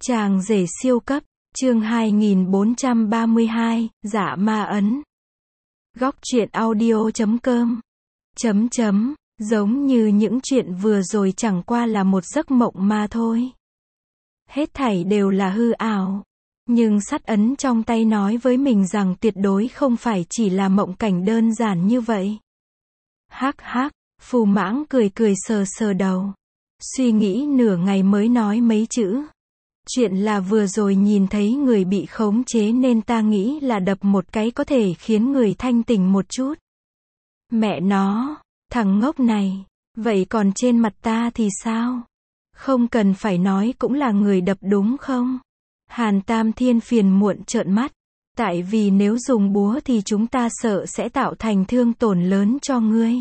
Chàng rể siêu cấp, chương 2432, dạ ma ấn. Góc truyện audio.com. Giống như những chuyện vừa rồi chẳng qua là một giấc mộng mà thôi. Hết thảy đều là hư ảo. Nhưng sắt ấn trong tay nói với mình rằng tuyệt đối không phải chỉ là mộng cảnh đơn giản như vậy. Hắc hắc, Phù Mãng cười cười sờ sờ đầu. Suy nghĩ nửa ngày mới nói mấy chữ. Chuyện là vừa rồi nhìn thấy người bị khống chế nên ta nghĩ là đập một cái có thể khiến người thanh tỉnh một chút. Mẹ nó, thằng ngốc này, vậy còn trên mặt ta thì sao? Không cần phải nói cũng là người đập đúng không? Hàn Tam Thiên phiền muộn trợn mắt. Tại vì nếu dùng búa thì chúng ta sợ sẽ tạo thành thương tổn lớn cho ngươi.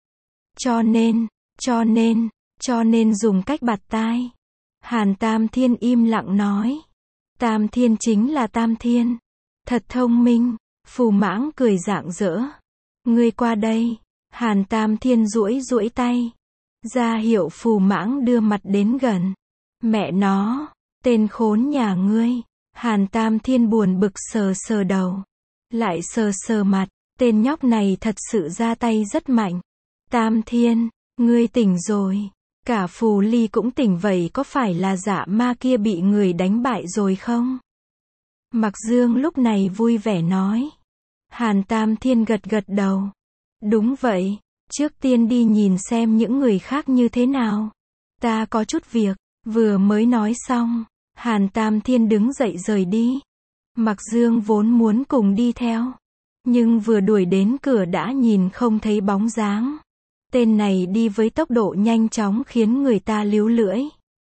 Cho nên dùng cách bạt tai. Hàn Tam Thiên im lặng nói. Tam Thiên chính là Tam Thiên. Thật thông minh. Phù Mãng cười rạng rỡ. Ngươi qua đây. Hàn Tam Thiên duỗi tay. Ra hiệu Phù Mãng đưa mặt đến gần. Mẹ nó, tên khốn nhà ngươi. Hàn Tam Thiên buồn bực sờ sờ đầu. Lại sờ sờ mặt. Tên nhóc này thật sự ra tay rất mạnh. Tam Thiên, ngươi tỉnh rồi. Cả Phù Ly cũng tỉnh, vậy có phải là dạ ma kia bị người đánh bại rồi không? Mặc Dương lúc này vui vẻ nói. Hàn Tam Thiên gật gật đầu. Đúng vậy, trước tiên đi nhìn xem những người khác như thế nào. Ta có chút việc. Vừa mới nói xong, Hàn Tam Thiên đứng dậy rời đi. Mặc Dương vốn muốn cùng đi theo, nhưng vừa đuổi đến cửa đã nhìn không thấy bóng dáng. Tên này đi với tốc độ nhanh chóng khiến người ta líu lưỡi.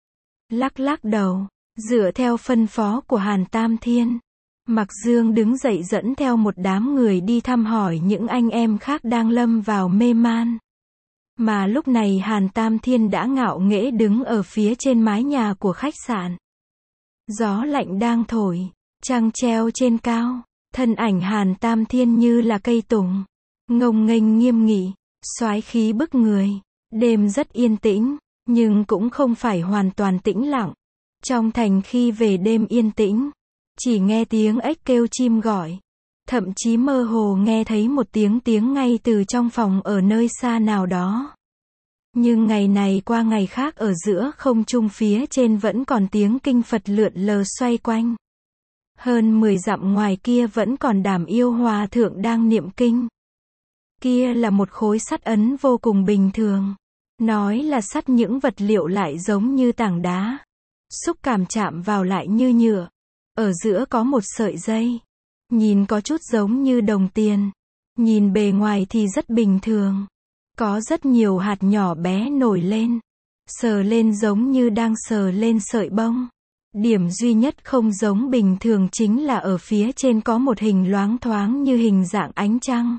Lắc đầu, dựa theo phân phó của Hàn Tam Thiên, Mặc Dương đứng dậy dẫn theo một đám người đi thăm hỏi những anh em khác đang lâm vào mê man. Mà lúc này Hàn Tam Thiên đã ngạo nghễ đứng ở phía trên mái nhà của khách sạn. Gió lạnh đang thổi, trăng treo trên cao, thân ảnh Hàn Tam Thiên như là cây tùng, ngông nghênh nghiêm nghị, soái khí bức người. Đêm rất yên tĩnh, nhưng cũng không phải hoàn toàn tĩnh lặng. Trong thành khi về đêm yên tĩnh, chỉ nghe tiếng ếch kêu chim gọi. Thậm chí mơ hồ nghe thấy một tiếng ngay từ trong phòng ở nơi xa nào đó. Nhưng ngày này qua ngày khác, ở giữa không trung phía trên vẫn còn tiếng kinh Phật lượn lờ xoay quanh. Hơn 10 dặm ngoài kia vẫn còn Đàm Yêu Hòa thượng đang niệm kinh. Kia là một khối sắt ấn vô cùng bình thường. Nói là sắt, những vật liệu lại giống như tảng đá. Xúc cảm chạm vào lại như nhựa. Ở giữa có một sợi dây. Nhìn có chút giống như đồng tiền. Nhìn bề ngoài thì rất bình thường. Có rất nhiều hạt nhỏ bé nổi lên. Sờ lên giống như đang sờ lên sợi bông. Điểm duy nhất không giống bình thường chính là ở phía trên có một hình loáng thoáng như hình dạng ánh trăng.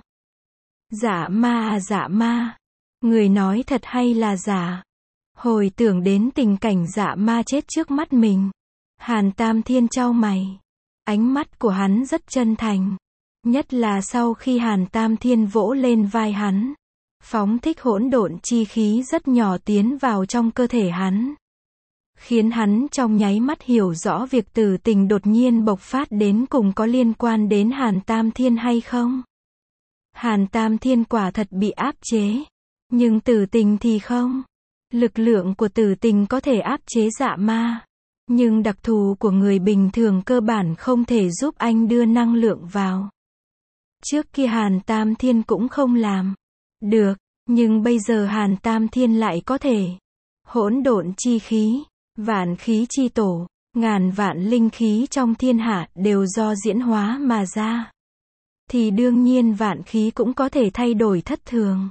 Dạ ma à, dạ ma. Người nói thật hay là giả? Hồi tưởng đến tình cảnh dạ ma chết trước mắt mình, Hàn Tam Thiên chau mày. Ánh mắt của hắn rất chân thành. Nhất là sau khi Hàn Tam Thiên vỗ lên vai hắn, phóng thích hỗn độn chi khí rất nhỏ tiến vào trong cơ thể hắn, khiến hắn trong nháy mắt hiểu rõ việc tử tình đột nhiên bộc phát đến cùng có liên quan đến Hàn Tam Thiên hay không. Hàn Tam Thiên quả thật bị áp chế, nhưng tử tình thì không. Lực lượng của tử tình có thể áp chế dạ ma, nhưng đặc thù của người bình thường cơ bản không thể giúp anh đưa năng lượng vào. Trước kia Hàn Tam Thiên cũng không làm được, nhưng bây giờ Hàn Tam Thiên lại có thể. Hỗn độn chi khí, vạn khí chi tổ, ngàn vạn linh khí trong thiên hạ đều do diễn hóa mà ra. Thì đương nhiên vạn khí cũng có thể thay đổi thất thường.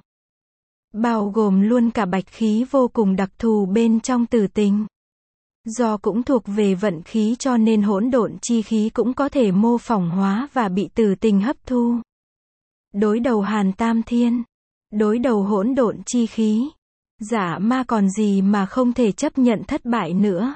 Bao gồm luôn cả bạch khí vô cùng đặc thù bên trong tử tình. Do cũng thuộc về vận khí cho nên hỗn độn chi khí cũng có thể mô phỏng hóa và bị tử tình hấp thu. Đối đầu Hàn Tam Thiên, đối đầu hỗn độn chi khí, dạ ma còn gì mà không thể chấp nhận thất bại nữa.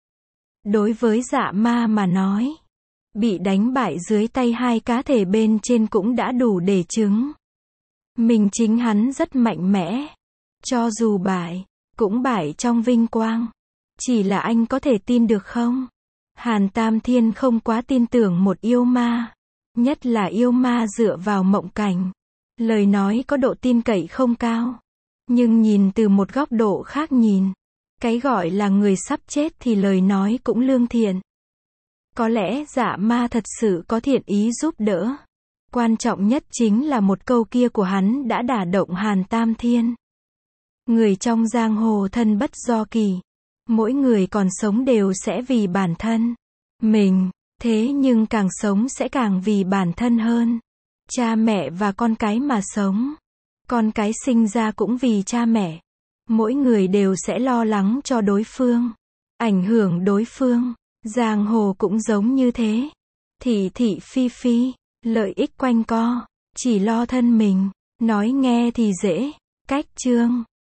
Đối với dạ ma mà nói, bị đánh bại dưới tay hai cá thể bên trên cũng đã đủ để chứng mình chính hắn rất mạnh mẽ. Cho dù bại, cũng bại trong vinh quang. Chỉ là anh có thể tin được không? Hàn Tam Thiên không quá tin tưởng một yêu ma. Nhất là yêu ma dựa vào mộng cảnh. Lời nói có độ tin cậy không cao. Nhưng nhìn từ một góc độ khác nhìn, cái gọi là người sắp chết thì lời nói cũng lương thiện. Có lẽ dạ ma thật sự có thiện ý giúp đỡ. Quan trọng nhất chính là một câu kia của hắn đã đả động Hàn Tam Thiên. Người trong giang hồ thân bất do kỳ. Mỗi người còn sống đều sẽ vì bản thân mình, thế nhưng càng sống sẽ càng vì bản thân hơn. Cha mẹ và con cái mà sống. Con cái sinh ra cũng vì cha mẹ. Mỗi người đều sẽ lo lắng cho đối phương, ảnh hưởng đối phương. Giang hồ cũng giống như thế. Thị thị phi phi, lợi ích quanh co, chỉ lo thân mình. Nói nghe thì dễ. Cách chương